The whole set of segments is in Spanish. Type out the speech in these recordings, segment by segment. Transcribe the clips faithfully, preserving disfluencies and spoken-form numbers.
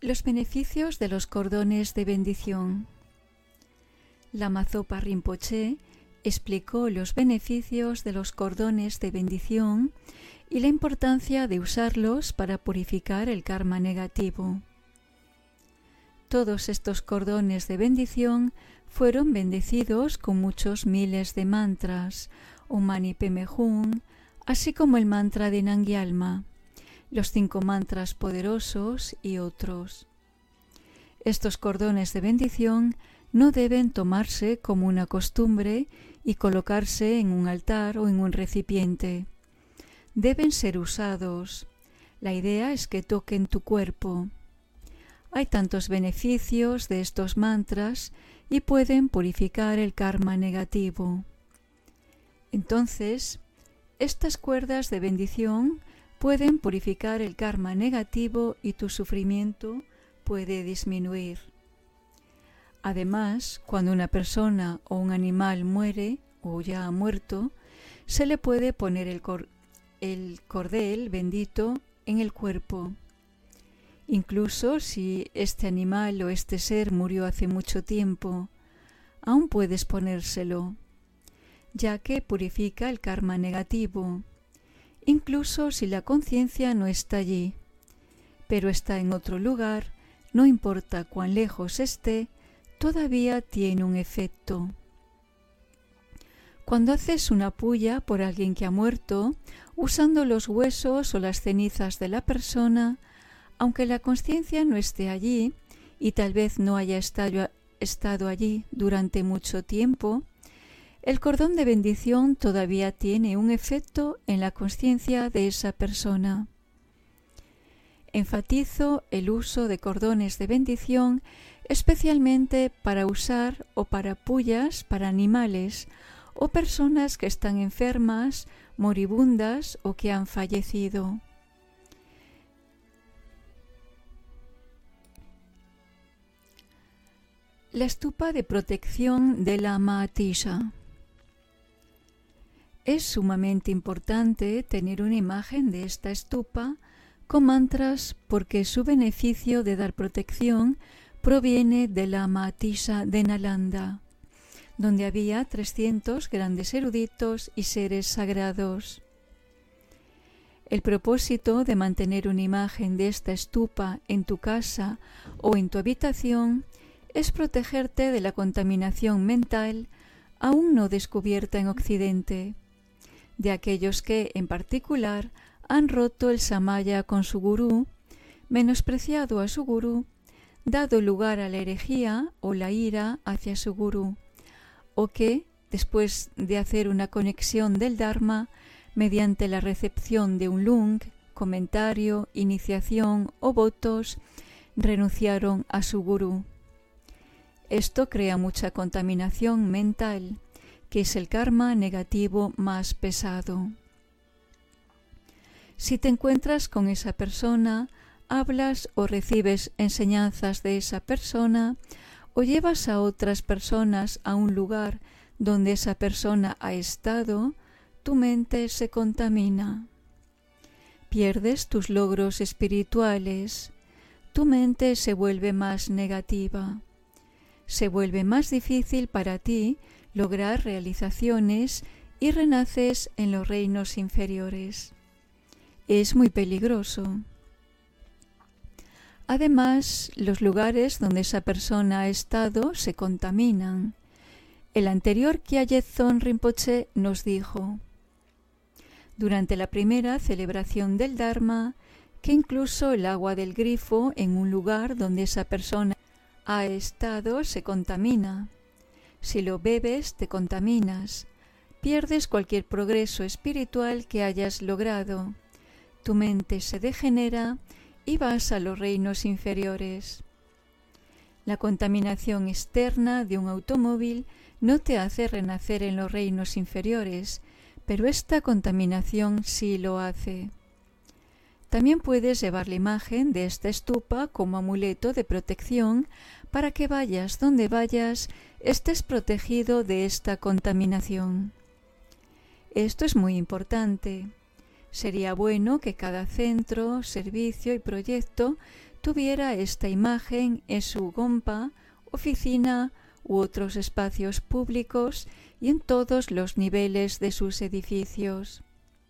Los beneficios de los cordones de bendición. Lama Zopa Rinpoché explicó los beneficios de los cordones de bendición y la importancia de usarlos para purificar el karma negativo. Todos estos cordones de bendición fueron bendecidos con muchos miles de mantras, Om Mani Padme Hum, así como el mantra de Nangyalma, los cinco mantras poderosos y otros. Estos cordones de bendición no deben tomarse como una costumbre y colocarse en un altar o en un recipiente. Deben ser usados. La idea es que toquen tu cuerpo. Hay tantos beneficios de estos mantras y pueden purificar el karma negativo. Entonces, estas cuerdas de bendición pueden purificar el karma negativo y tu sufrimiento puede disminuir. Además, cuando una persona o un animal muere o ya ha muerto, se le puede poner el, cor el cordel bendito en el cuerpo. Incluso si este animal o este ser murió hace mucho tiempo, aún puedes ponérselo, ya que purifica el karma negativo. Incluso si la conciencia no está allí, pero está en otro lugar, no importa cuán lejos esté, todavía tiene un efecto. Cuando haces una puya por alguien que ha muerto, usando los huesos o las cenizas de la persona, aunque la conciencia no esté allí y tal vez no haya estado, estado allí durante mucho tiempo, el cordón de bendición todavía tiene un efecto en la conciencia de esa persona. Enfatizo el uso de cordones de bendición especialmente para usar o para puyas para animales o personas que están enfermas, moribundas o que han fallecido. La estupa de protección de la Mahatisha. Es sumamente importante tener una imagen de esta estupa con mantras porque su beneficio de dar protección proviene de la Mahatisha de Nalanda, donde había trescientos grandes eruditos y seres sagrados. El propósito de mantener una imagen de esta estupa en tu casa o en tu habitación es protegerte de la contaminación mental aún no descubierta en Occidente, de aquellos que, en particular, han roto el samaya con su gurú, menospreciado a su gurú, dado lugar a la herejía o la ira hacia su gurú, o que, después de hacer una conexión del Dharma, mediante la recepción de un lung, comentario, iniciación o votos, renunciaron a su gurú. Esto crea mucha contaminación mental, que es el karma negativo más pesado. Si te encuentras con esa persona, hablas o recibes enseñanzas de esa persona, o llevas a otras personas a un lugar donde esa persona ha estado, tu mente se contamina. Pierdes tus logros espirituales, tu mente se vuelve más negativa. Se vuelve más difícil para ti lograr realizaciones y renaces en los reinos inferiores. Es muy peligroso. Además, los lugares donde esa persona ha estado se contaminan. El anterior Kyaltsen Rinpoché nos dijo, durante la primera celebración del Dharma, que incluso el agua del grifo en un lugar donde esa persona ha estado se contamina. Si lo bebes, te contaminas. Pierdes cualquier progreso espiritual que hayas logrado. Tu mente se degenera y vas a los reinos inferiores. La contaminación externa de un automóvil no te hace renacer en los reinos inferiores, pero esta contaminación sí lo hace. También puedes llevar la imagen de esta estupa como amuleto de protección para que vayas donde vayas, estés protegido de esta contaminación. Esto es muy importante. Sería bueno que cada centro, servicio y proyecto tuviera esta imagen en su gompa, oficina u otros espacios públicos y en todos los niveles de sus edificios.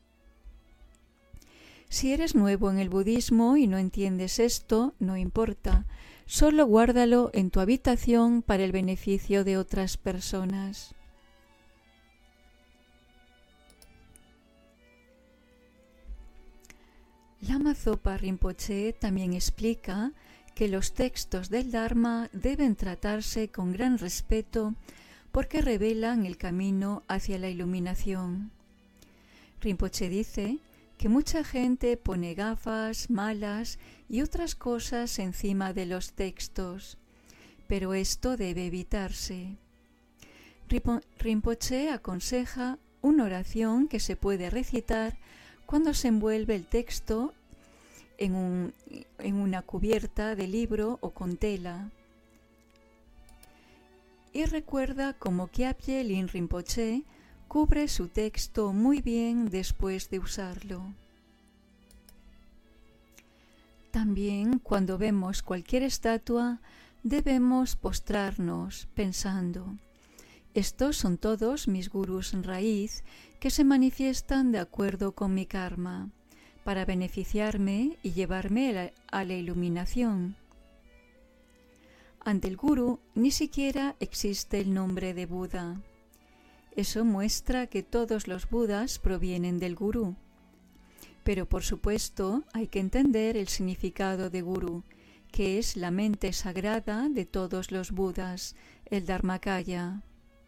Si eres nuevo en el budismo y no entiendes esto, no importa, solo guárdalo en tu habitación para el beneficio de otras personas. Lama Zopa Rinpoche también explica que los textos del Dharma deben tratarse con gran respeto porque revelan el camino hacia la iluminación. Rinpoche dice que mucha gente pone gafas, malas y otras cosas encima de los textos, pero esto debe evitarse. Rinpoche aconseja una oración que se puede recitar cuando se envuelve el texto en, un, en una cubierta de libro o con tela. Y recuerda cómo Kyabje Lin Rinpoche cubre su texto muy bien después de usarlo. También cuando vemos cualquier estatua debemos postrarnos pensando: estos son todos mis gurús en raíz que se manifiestan de acuerdo con mi karma, para beneficiarme y llevarme a la, a la iluminación. Ante el gurú ni siquiera existe el nombre de Buda. Eso muestra que todos los budas provienen del gurú. Pero por supuesto hay que entender el significado de gurú, que es la mente sagrada de todos los budas, el Dharmakaya.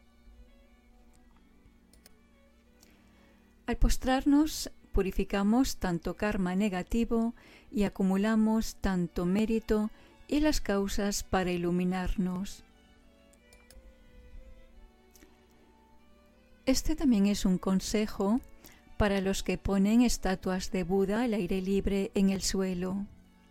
Al postrarnos, purificamos tanto karma negativo y acumulamos tanto mérito y las causas para iluminarnos. Este también es un consejo para los que ponen estatuas de Buda al aire libre en el suelo.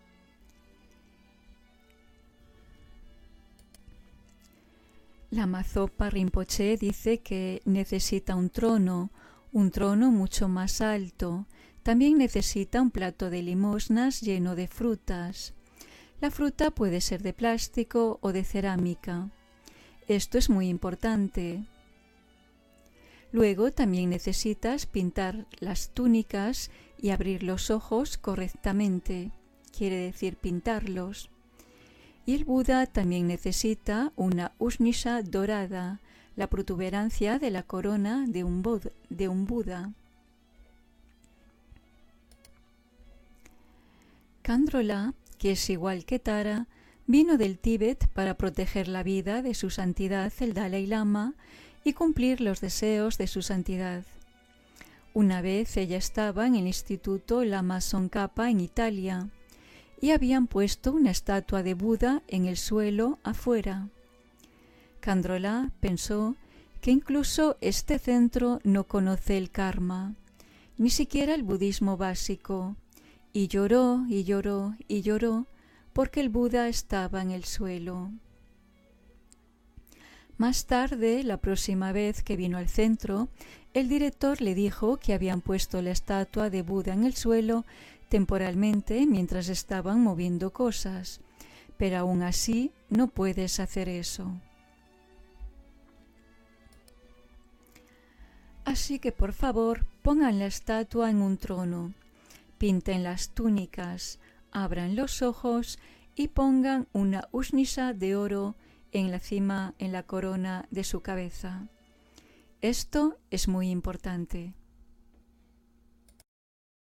Lama Zopa Rinpoche dice que necesita un trono, un trono mucho más alto. También necesita un plato de limosnas lleno de frutas. La fruta puede ser de plástico o de cerámica. Esto es muy importante. Luego también necesitas pintar las túnicas y abrir los ojos correctamente, quiere decir pintarlos. Y el Buda también necesita una Ushnisha dorada, la protuberancia de la corona de un, Buda, de un Buda. Khandrola, que es igual que Tara, vino del Tíbet para proteger la vida de su santidad el Dalai Lama y cumplir los deseos de su santidad. Una vez ella estaba en el Instituto Lama Tsongkhapa en Italia y habían puesto una estatua de Buda en el suelo afuera. Khandrola pensó que incluso este centro no conoce el karma, ni siquiera el budismo básico, y lloró y lloró y lloró porque el Buda estaba en el suelo. Más tarde, la próxima vez que vino al centro, el director le dijo que habían puesto la estatua de Buda en el suelo temporalmente mientras estaban moviendo cosas, pero aún así no puedes hacer eso. Así que por favor pongan la estatua en un trono, pinten las túnicas, abran los ojos y pongan una Ushnisha de oro en la cima, en la corona de su cabeza. Esto es muy importante.